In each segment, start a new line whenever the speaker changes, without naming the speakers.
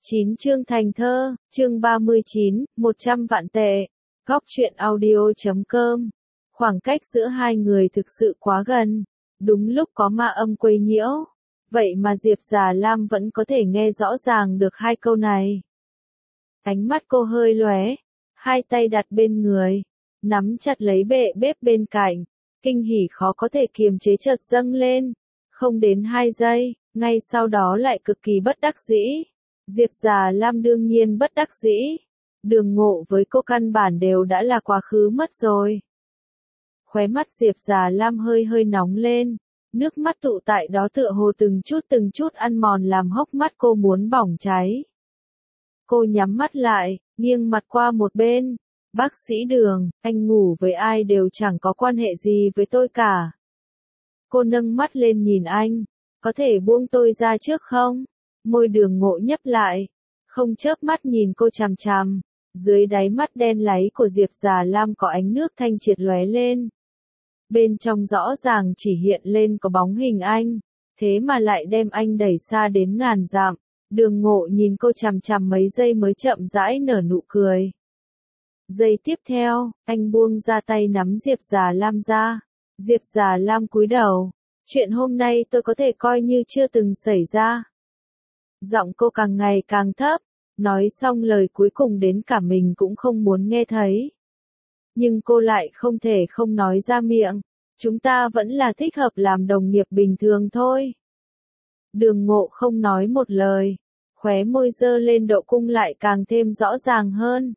9 chương thành thơ, chương 39, 100 vạn tệ. Góc truyện audio.com. Khoảng cách giữa hai người thực sự quá gần. Đúng lúc có ma âm quấy nhiễu. Vậy mà Diệp Già Lam vẫn có thể nghe rõ ràng được hai câu này. Ánh mắt cô hơi lóe, hai tay đặt bên người, nắm chặt lấy bệ bếp bên cạnh. Kinh hỉ khó có thể kiềm chế chợt dâng lên. Không đến 2 giây, ngay sau đó lại cực kỳ bất đắc dĩ. Diệp Già Lam đương nhiên bất đắc dĩ. Đường Ngộ với cô căn bản đều đã là quá khứ mất rồi. Khóe mắt Diệp Già Lam hơi hơi nóng lên. Nước mắt tụ tại đó tựa hồ từng chút ăn mòn làm hốc mắt cô muốn bỏng cháy. Cô nhắm mắt lại, nghiêng mặt qua một bên. Bác sĩ Đường, anh ngủ với ai đều chẳng có quan hệ gì với tôi cả. Cô nâng mắt lên nhìn anh. Có thể buông tôi ra trước không? Môi Đường Ngộ nhấp lại, không chớp mắt nhìn cô chằm chằm. Dưới đáy mắt đen láy của Diệp Già Lam có ánh nước thanh triệt lóe lên. Bên trong rõ ràng chỉ hiện lên có bóng hình anh, thế mà lại đem anh đẩy xa đến ngàn dặm. Đường Ngộ nhìn cô chằm chằm mấy giây mới chậm rãi nở nụ cười. Giây tiếp theo, anh buông ra tay nắm Diệp Già Lam ra. Diệp Già Lam cúi đầu. Chuyện hôm nay tôi có thể coi như chưa từng xảy ra. Giọng cô càng ngày càng thấp, nói xong lời cuối cùng đến cả mình cũng không muốn nghe thấy. Nhưng cô lại không thể không nói ra miệng, chúng ta vẫn là thích hợp làm đồng nghiệp bình thường thôi. Đường Ngộ không nói một lời, khóe môi dơ lên độ cung lại càng thêm rõ ràng hơn.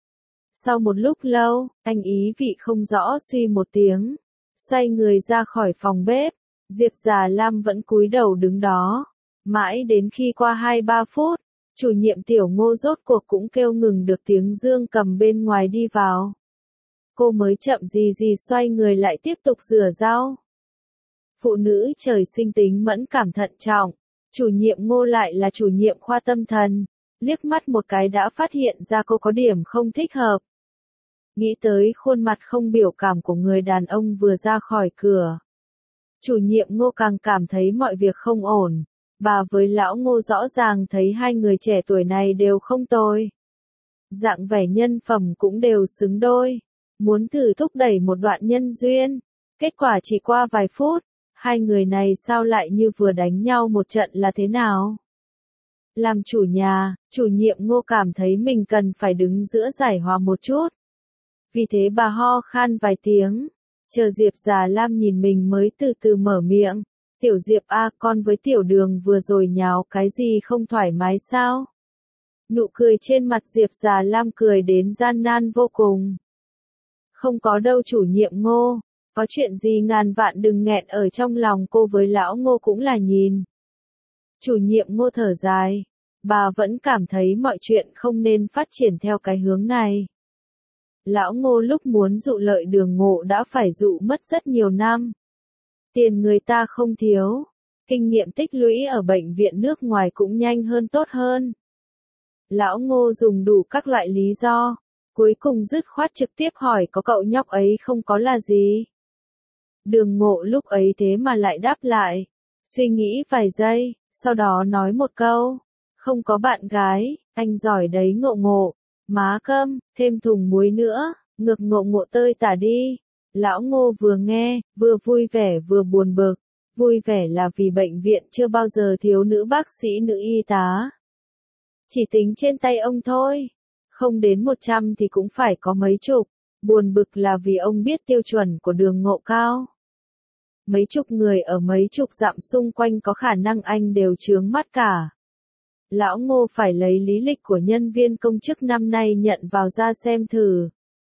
Sau một lúc lâu, anh ý vị không rõ suy một tiếng, xoay người ra khỏi phòng bếp. Diệp Già Lam vẫn cúi đầu đứng đó. Mãi đến khi qua 2-3 phút, chủ nhiệm Tiểu Ngô rốt cuộc cũng kêu ngừng được tiếng Dương Cầm bên ngoài đi vào. Cô mới chậm gì xoay người lại tiếp tục rửa rau. Phụ nữ trời sinh tính mẫn cảm thận trọng, chủ nhiệm Ngô lại là chủ nhiệm khoa tâm thần, liếc mắt một cái đã phát hiện ra cô có điểm không thích hợp. Nghĩ tới khuôn mặt không biểu cảm của người đàn ông vừa ra khỏi cửa. Chủ nhiệm Ngô càng cảm thấy mọi việc không ổn. Bà với lão Ngô rõ ràng thấy hai người trẻ tuổi này đều không tồi. Dạng vẻ nhân phẩm cũng đều xứng đôi. Muốn thử thúc đẩy một đoạn nhân duyên. Kết quả chỉ qua vài phút, hai người này sao lại như vừa đánh nhau một trận là thế nào? Làm chủ nhà, chủ nhiệm Ngô cảm thấy mình cần phải đứng giữa giải hòa một chút. Vì thế bà ho khan vài tiếng. Chờ Diệp Già Lam nhìn mình mới từ từ mở miệng. Tiểu Diệp a, con với Tiểu Đường vừa rồi nháo cái gì không thoải mái sao? Nụ cười trên mặt Diệp Già Lam cười đến gian nan vô cùng. Không có đâu chủ nhiệm Ngô, có chuyện gì ngàn vạn đừng nghẹn ở trong lòng, cô với lão Ngô cũng là nhìn. Chủ nhiệm Ngô thở dài, bà vẫn cảm thấy mọi chuyện không nên phát triển theo cái hướng này. Lão Ngô lúc muốn dụ lợi Đường Ngộ đã phải dụ mất rất nhiều năm. Tiền người ta không thiếu, kinh nghiệm tích lũy ở bệnh viện nước ngoài cũng nhanh hơn tốt hơn. Lão Ngô dùng đủ các loại lý do, cuối cùng dứt khoát trực tiếp hỏi có cậu nhóc ấy không có là gì. Đường Ngộ lúc ấy thế mà lại đáp lại, suy nghĩ vài giây, sau đó nói một câu, không có bạn gái, anh giỏi đấy Ngộ Ngộ, má cơm, thêm thùng muối nữa, ngược Ngộ Ngộ tơi tả đi. Lão Ngô vừa nghe, vừa vui vẻ vừa buồn bực. Vui vẻ là vì bệnh viện chưa bao giờ thiếu nữ bác sĩ nữ y tá. Chỉ tính trên tay ông thôi. Không đến 100 thì cũng phải có mấy chục. Buồn bực là vì ông biết tiêu chuẩn của Đường Ngộ cao. Mấy chục người ở mấy chục dặm xung quanh có khả năng anh đều chướng mắt cả. Lão Ngô phải lấy lý lịch của nhân viên công chức năm nay nhận vào ra xem thử.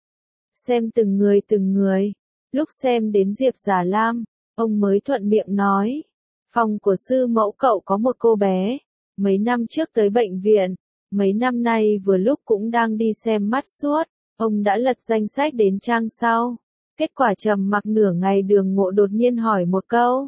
Xem từng người. Lúc xem đến Diệp Già Lam, ông mới thuận miệng nói. Phòng của sư mẫu cậu có một cô bé. Mấy năm trước tới bệnh viện. Mấy năm nay vừa lúc cũng đang đi xem mắt suốt. Ông đã lật danh sách đến trang sau. Kết quả trầm mặc nửa ngày Đường Ngộ đột nhiên hỏi một câu.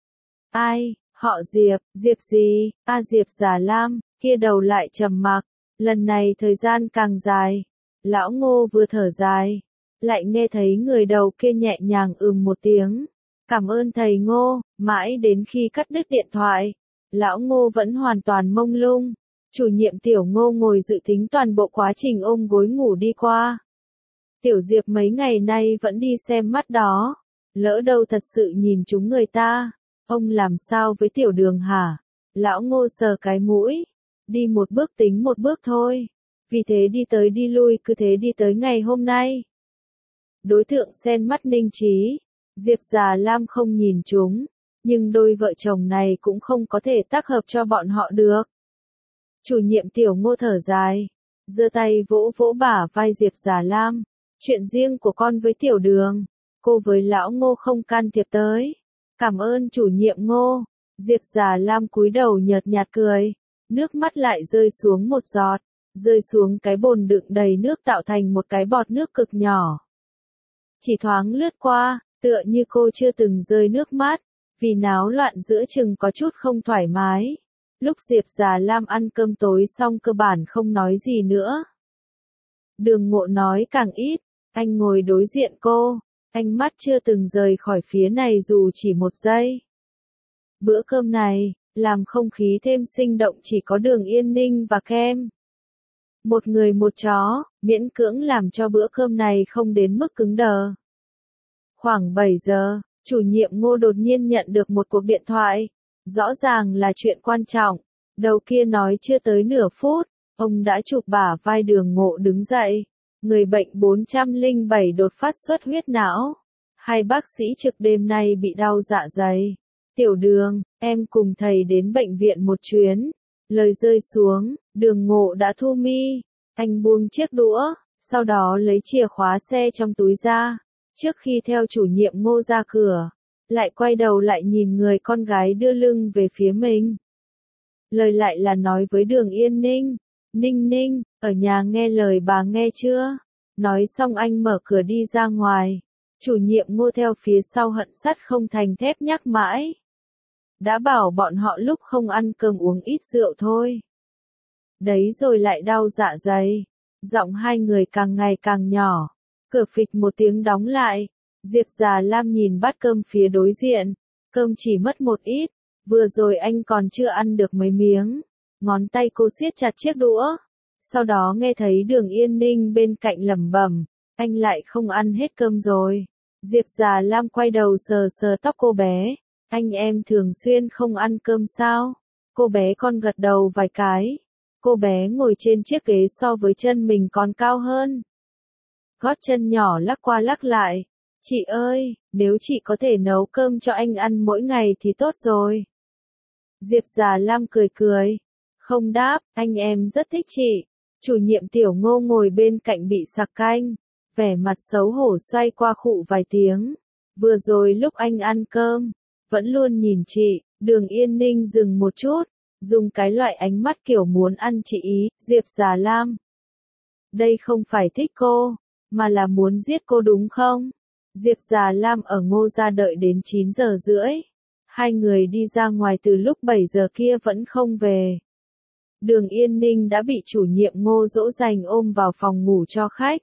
Ai, họ Diệp, Diệp gì? Diệp Già Lam, kia đầu lại trầm mặc. Lần này thời gian càng dài. Lão Ngô vừa thở dài. Lại nghe thấy người đầu kia nhẹ nhàng một tiếng. Cảm ơn thầy Ngô, mãi đến khi cắt đứt điện thoại. Lão Ngô vẫn hoàn toàn mông lung. Chủ nhiệm Tiểu Ngô ngồi dự tính toàn bộ quá trình ôm gối ngủ đi qua. Tiểu Diệp mấy ngày nay vẫn đi xem mắt đó. Lỡ đâu thật sự nhìn chúng người ta. Ông làm sao với Tiểu Đường hả? Lão Ngô sờ cái mũi. Đi một bước tính một bước thôi. Vì thế đi tới đi lui cứ thế đi tới ngày hôm nay. Đối tượng xen mắt Ninh Trí. Diệp Già Lam không nhìn chúng. Nhưng đôi vợ chồng này cũng không có thể tác hợp cho bọn họ được. Chủ nhiệm Tiểu Ngô thở dài. Giơ tay vỗ vỗ bả vai Diệp Già Lam. Chuyện riêng của con với Tiểu Đường. Cô với lão Ngô không can thiệp tới. Cảm ơn chủ nhiệm Ngô. Diệp Già Lam cúi đầu nhợt nhạt cười. Nước mắt lại rơi xuống một giọt. Rơi xuống cái bồn đựng đầy nước tạo thành một cái bọt nước cực nhỏ. Chỉ thoáng lướt qua, tựa như cô chưa từng rơi nước mắt. Vì náo loạn giữa chừng có chút không thoải mái. Lúc Diệp Già Lam ăn cơm tối xong cơ bản không nói gì nữa. Đường Ngộ nói càng ít. Anh ngồi đối diện cô. Ánh mắt chưa từng rời khỏi phía này dù chỉ một giây. Bữa cơm này, làm không khí thêm sinh động chỉ có Đường Yên Ninh và Kem. Một người một chó, miễn cưỡng làm cho bữa cơm này không đến mức cứng đờ. Khoảng 7 giờ, chủ nhiệm Ngô đột nhiên nhận được một cuộc điện thoại. Rõ ràng là chuyện quan trọng. Đầu kia nói chưa tới nửa phút, ông đã chụp bả vai Đường Ngộ đứng dậy. Người bệnh 407 đột phát xuất huyết não. Hai bác sĩ trực đêm nay bị đau dạ dày. Tiểu Đường, em cùng thầy đến bệnh viện một chuyến. Lời rơi xuống, Đường Ngộ đã thu mi. Anh buông chiếc đũa, sau đó lấy chìa khóa xe trong túi ra. Trước khi theo chủ nhiệm Ngô ra cửa, lại quay đầu lại nhìn người con gái đưa lưng về phía mình. Lời lại là nói với Đường Yên Ninh. Ninh Ninh, ở nhà nghe lời bà nghe chưa? Nói xong anh mở cửa đi ra ngoài. Chủ nhiệm Ngô theo phía sau hận sắt không thành thép nhắc mãi. Đã bảo bọn họ lúc không ăn cơm uống ít rượu thôi. Đấy rồi lại đau dạ dày. Giọng hai người càng ngày càng nhỏ. Cửa phịch một tiếng đóng lại. Diệp Già Lam nhìn bát cơm phía đối diện. Cơm chỉ mất một ít. Vừa rồi anh còn chưa ăn được mấy miếng. Ngón tay cô siết chặt chiếc đũa. Sau đó nghe thấy Đường Yên Ninh bên cạnh lẩm bẩm. Anh lại không ăn hết cơm rồi. Diệp Già Lam quay đầu sờ sờ tóc cô bé. Anh em thường xuyên không ăn cơm sao? Cô bé con gật đầu vài cái. Cô bé ngồi trên chiếc ghế so với chân mình còn cao hơn. Gót chân nhỏ lắc qua lắc lại. Chị ơi, nếu chị có thể nấu cơm cho anh ăn mỗi ngày thì tốt rồi. Diệp Già Lam cười cười. Không đáp, anh em rất thích chị. Chủ nhiệm Tiểu Ngô ngồi bên cạnh bị sặc canh. Vẻ mặt xấu hổ xoay qua khụ vài tiếng. Vừa rồi lúc anh ăn cơm, vẫn luôn nhìn chị. Đường Yên Ninh dừng một chút. Dùng cái loại ánh mắt kiểu muốn ăn chị ý. Diệp Già Lam. Đây không phải thích cô, mà là muốn giết cô đúng không? Diệp Già Lam ở Ngô gia đợi đến 9 giờ rưỡi. Hai người đi ra ngoài từ lúc 7 giờ kia vẫn không về. Đường Yên Ninh đã bị chủ nhiệm Ngô dỗ dành ôm vào phòng ngủ cho khách.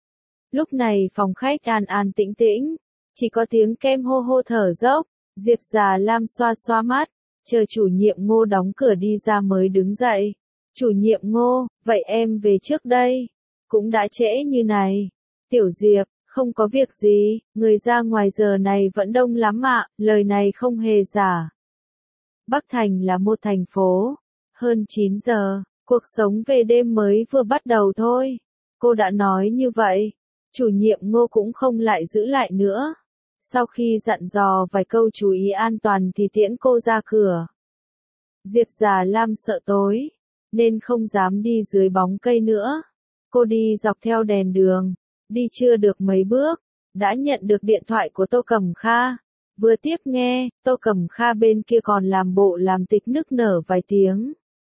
Lúc này phòng khách an an tĩnh tĩnh, chỉ có tiếng Kem hô hô thở dốc. Diệp Già Lam xoa xoa mắt, chờ chủ nhiệm Ngô đóng cửa đi ra mới đứng dậy. Chủ nhiệm Ngô, vậy em về trước đây. Cũng đã trễ như này. Tiểu Diệp, không có việc gì, người ra ngoài giờ này vẫn đông lắm ạ, lời này không hề giả. Bắc Thành là một thành phố. Hơn 9 giờ, cuộc sống về đêm mới vừa bắt đầu thôi. Cô đã nói như vậy. Chủ nhiệm Ngô cũng không lại giữ lại nữa. Sau khi dặn dò vài câu chú ý an toàn thì tiễn cô ra cửa. Diệp Già Lam sợ tối, nên không dám đi dưới bóng cây nữa. Cô đi dọc theo đèn đường, đi chưa được mấy bước, đã nhận được điện thoại của Tô Cẩm Kha. Vừa tiếp nghe, Tô Cẩm Kha bên kia còn làm bộ làm tịch nức nở vài tiếng.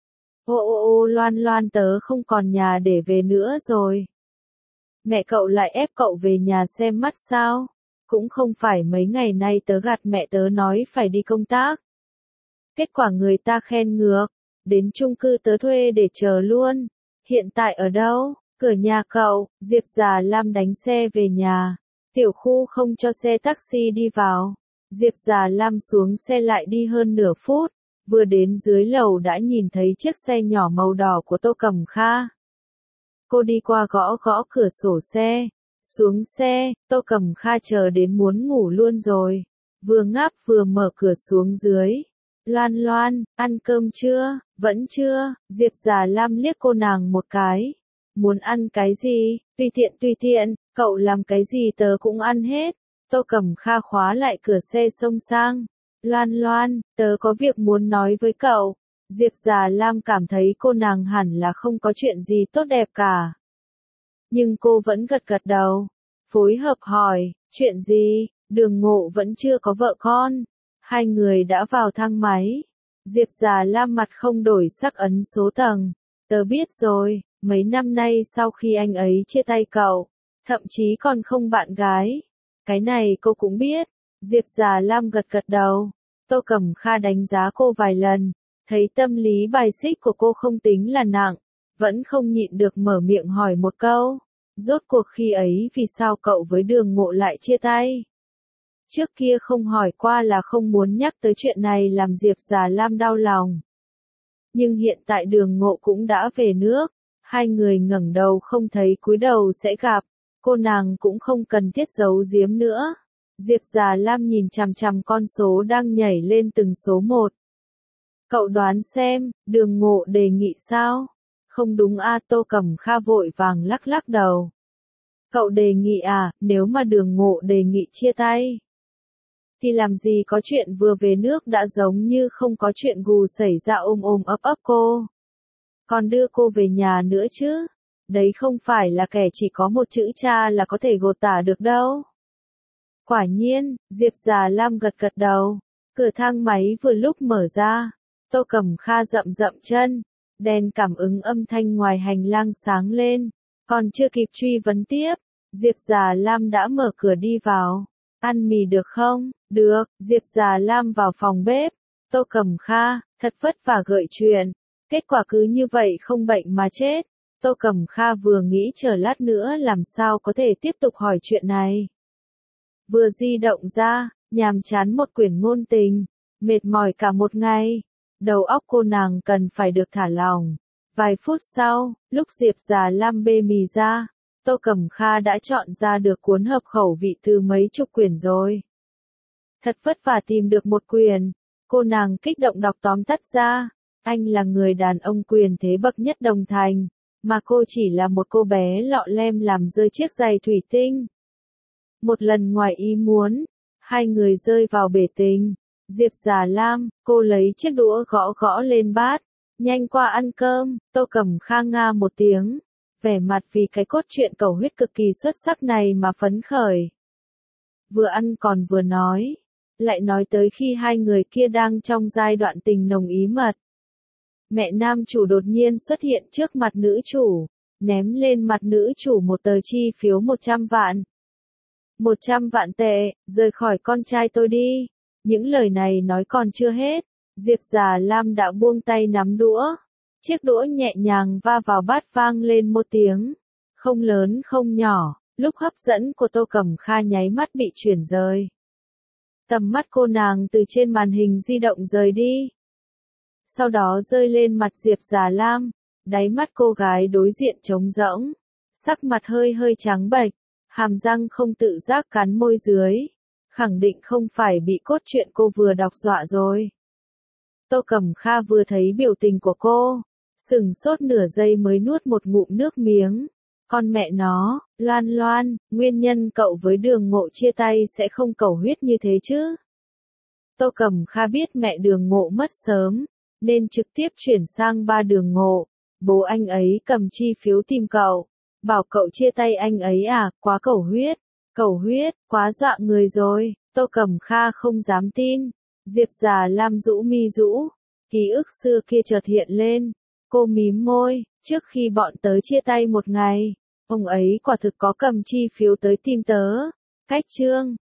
Ô Loan Loan tớ không còn nhà để về nữa rồi. Mẹ cậu lại ép cậu về nhà xem mắt sao? Cũng không phải mấy ngày nay tớ gạt mẹ tớ nói phải đi công tác. Kết quả người ta khen ngược, đến chung cư tớ thuê để chờ luôn. Hiện tại ở đâu? Cửa nhà cậu. Diệp Già Lam đánh xe về nhà. Tiểu khu không cho xe taxi đi vào. Diệp Già Lam xuống xe lại đi hơn nửa phút. Vừa đến dưới lầu đã nhìn thấy chiếc xe nhỏ màu đỏ của Tô Cẩm Kha. Cô đi qua gõ gõ cửa sổ xe. Xuống xe, Tô Cẩm Kha chờ đến muốn ngủ luôn rồi. Vừa ngáp vừa mở cửa xuống dưới. Loan Loan, ăn cơm chưa? Vẫn chưa. Diệp Già Lam liếc cô nàng một cái. Muốn ăn cái gì? Tùy tiện, cậu làm cái gì tớ cũng ăn hết. Tô Cẩm Kha khóa lại cửa xe xông sang. Loan Loan, tớ có việc muốn nói với cậu. Diệp Già Lam cảm thấy cô nàng hẳn là không có chuyện gì tốt đẹp cả. Nhưng cô vẫn gật gật đầu. Phối hợp hỏi, chuyện gì? Đường Ngộ vẫn chưa có vợ con. Hai người đã vào thang máy. Diệp Già Lam mặt không đổi sắc ấn số tầng. Tớ biết rồi, mấy năm nay sau khi anh ấy chia tay cậu, thậm chí còn không bạn gái. Cái này cô cũng biết. Diệp Già Lam gật gật đầu. Tô Cẩm Kha đánh giá cô vài lần, thấy tâm lý bài xích của cô không tính là nặng, vẫn không nhịn được mở miệng hỏi một câu. Rốt cuộc khi ấy vì sao cậu với Đường Ngộ lại chia tay? Trước kia không hỏi qua là không muốn nhắc tới chuyện này làm Diệp Già Lam đau lòng. Nhưng hiện tại Đường Ngộ cũng đã về nước, hai người ngẩng đầu không thấy cúi đầu sẽ gặp, cô nàng cũng không cần thiết giấu giếm nữa. Diệp Già Lam nhìn chằm chằm con số đang nhảy lên từng số một. Cậu đoán xem, Đường Ngộ đề nghị sao? Không đúng a. Tô Cẩm Kha vội vàng lắc lắc đầu. Cậu đề nghị à, nếu mà Đường Ngộ đề nghị chia tay, thì làm gì có chuyện vừa về nước đã giống như không có chuyện gù xảy ra ôm ấp cô. Còn đưa cô về nhà nữa chứ. Đấy không phải là kẻ chỉ có một chữ cha là có thể gột tả được đâu. Quả nhiên, Diệp Già Lam gật gật đầu. Cửa thang máy vừa lúc mở ra. Tô Cẩm Kha dậm chân. Đèn cảm ứng âm thanh ngoài hành lang sáng lên. Còn chưa kịp truy vấn tiếp, Diệp Già Lam đã mở cửa đi vào. Ăn mì được không? Được. Diệp Già Lam vào phòng bếp. Tô Cẩm Kha, thật vất vả gợi chuyện. Kết quả cứ như vậy không bệnh mà chết. Tô Cẩm Kha vừa nghĩ chờ lát nữa làm sao có thể tiếp tục hỏi chuyện này. Vừa di động ra, nhàm chán một quyển ngôn tình, mệt mỏi cả một ngày. Đầu óc cô nàng cần phải được thả lỏng. Vài phút sau, lúc Diệp Già Lam bê mì ra, Tô Cẩm Kha đã chọn ra được cuốn hợp khẩu vị từ mấy chục quyển rồi. Thật vất vả tìm được một quyển, cô nàng kích động đọc tóm tắt ra. Anh là người đàn ông quyền thế bậc nhất Đồng Thành, mà cô chỉ là một cô bé lọ lem làm rơi chiếc giày thủy tinh. Một lần ngoài ý muốn, hai người rơi vào bể tình. Diệp Già Lam, cô lấy chiếc đũa gõ gõ lên bát. Nhanh qua ăn cơm. Tô Cẩm Kha nga một tiếng. Vẻ mặt vì cái cốt truyện cầu huyết cực kỳ xuất sắc này mà phấn khởi. Vừa ăn còn vừa nói. Lại nói tới khi hai người kia đang trong giai đoạn tình nồng ý mật. Mẹ nam chủ đột nhiên xuất hiện trước mặt nữ chủ. Ném lên mặt nữ chủ một tờ chi phiếu 100 vạn. 100 vạn tệ, rời khỏi con trai tôi đi. Những lời này nói còn chưa hết. Diệp Già Lam đã buông tay nắm đũa. Chiếc đũa nhẹ nhàng va vào bát vang lên một tiếng. Không lớn không nhỏ, lúc hấp dẫn của Tô Cẩm Kha nháy mắt bị chuyển rời. Tầm mắt cô nàng từ trên màn hình di động rời đi. Sau đó rơi lên mặt Diệp Già Lam. Đáy mắt cô gái đối diện trống rỗng. Sắc mặt hơi trắng bệch. Hàm răng không tự giác cắn môi dưới. Khẳng định không phải bị cốt truyện cô vừa đọc dọa rồi. Tô Cẩm Kha vừa thấy biểu tình của cô, sửng sốt nửa giây mới nuốt một ngụm nước miếng. Con mẹ nó, Loan Loan, nguyên nhân cậu với Đường Ngộ chia tay sẽ không cầu huyết như thế chứ. Tô Cẩm Kha biết mẹ Đường Ngộ mất sớm, nên trực tiếp chuyển sang ba Đường Ngộ. Bố anh ấy cầm chi phiếu tìm cậu, bảo cậu chia tay anh ấy à, quá cầu huyết, quá dọa người rồi. Tô Cẩm Kha không dám tin. Diệp Già Lam rũ mi rũ, ký ức xưa kia chợt hiện lên. Cô mím môi, trước khi bọn tớ chia tay một ngày, ông ấy quả thực có cầm chi phiếu tới tìm tớ. Cách chương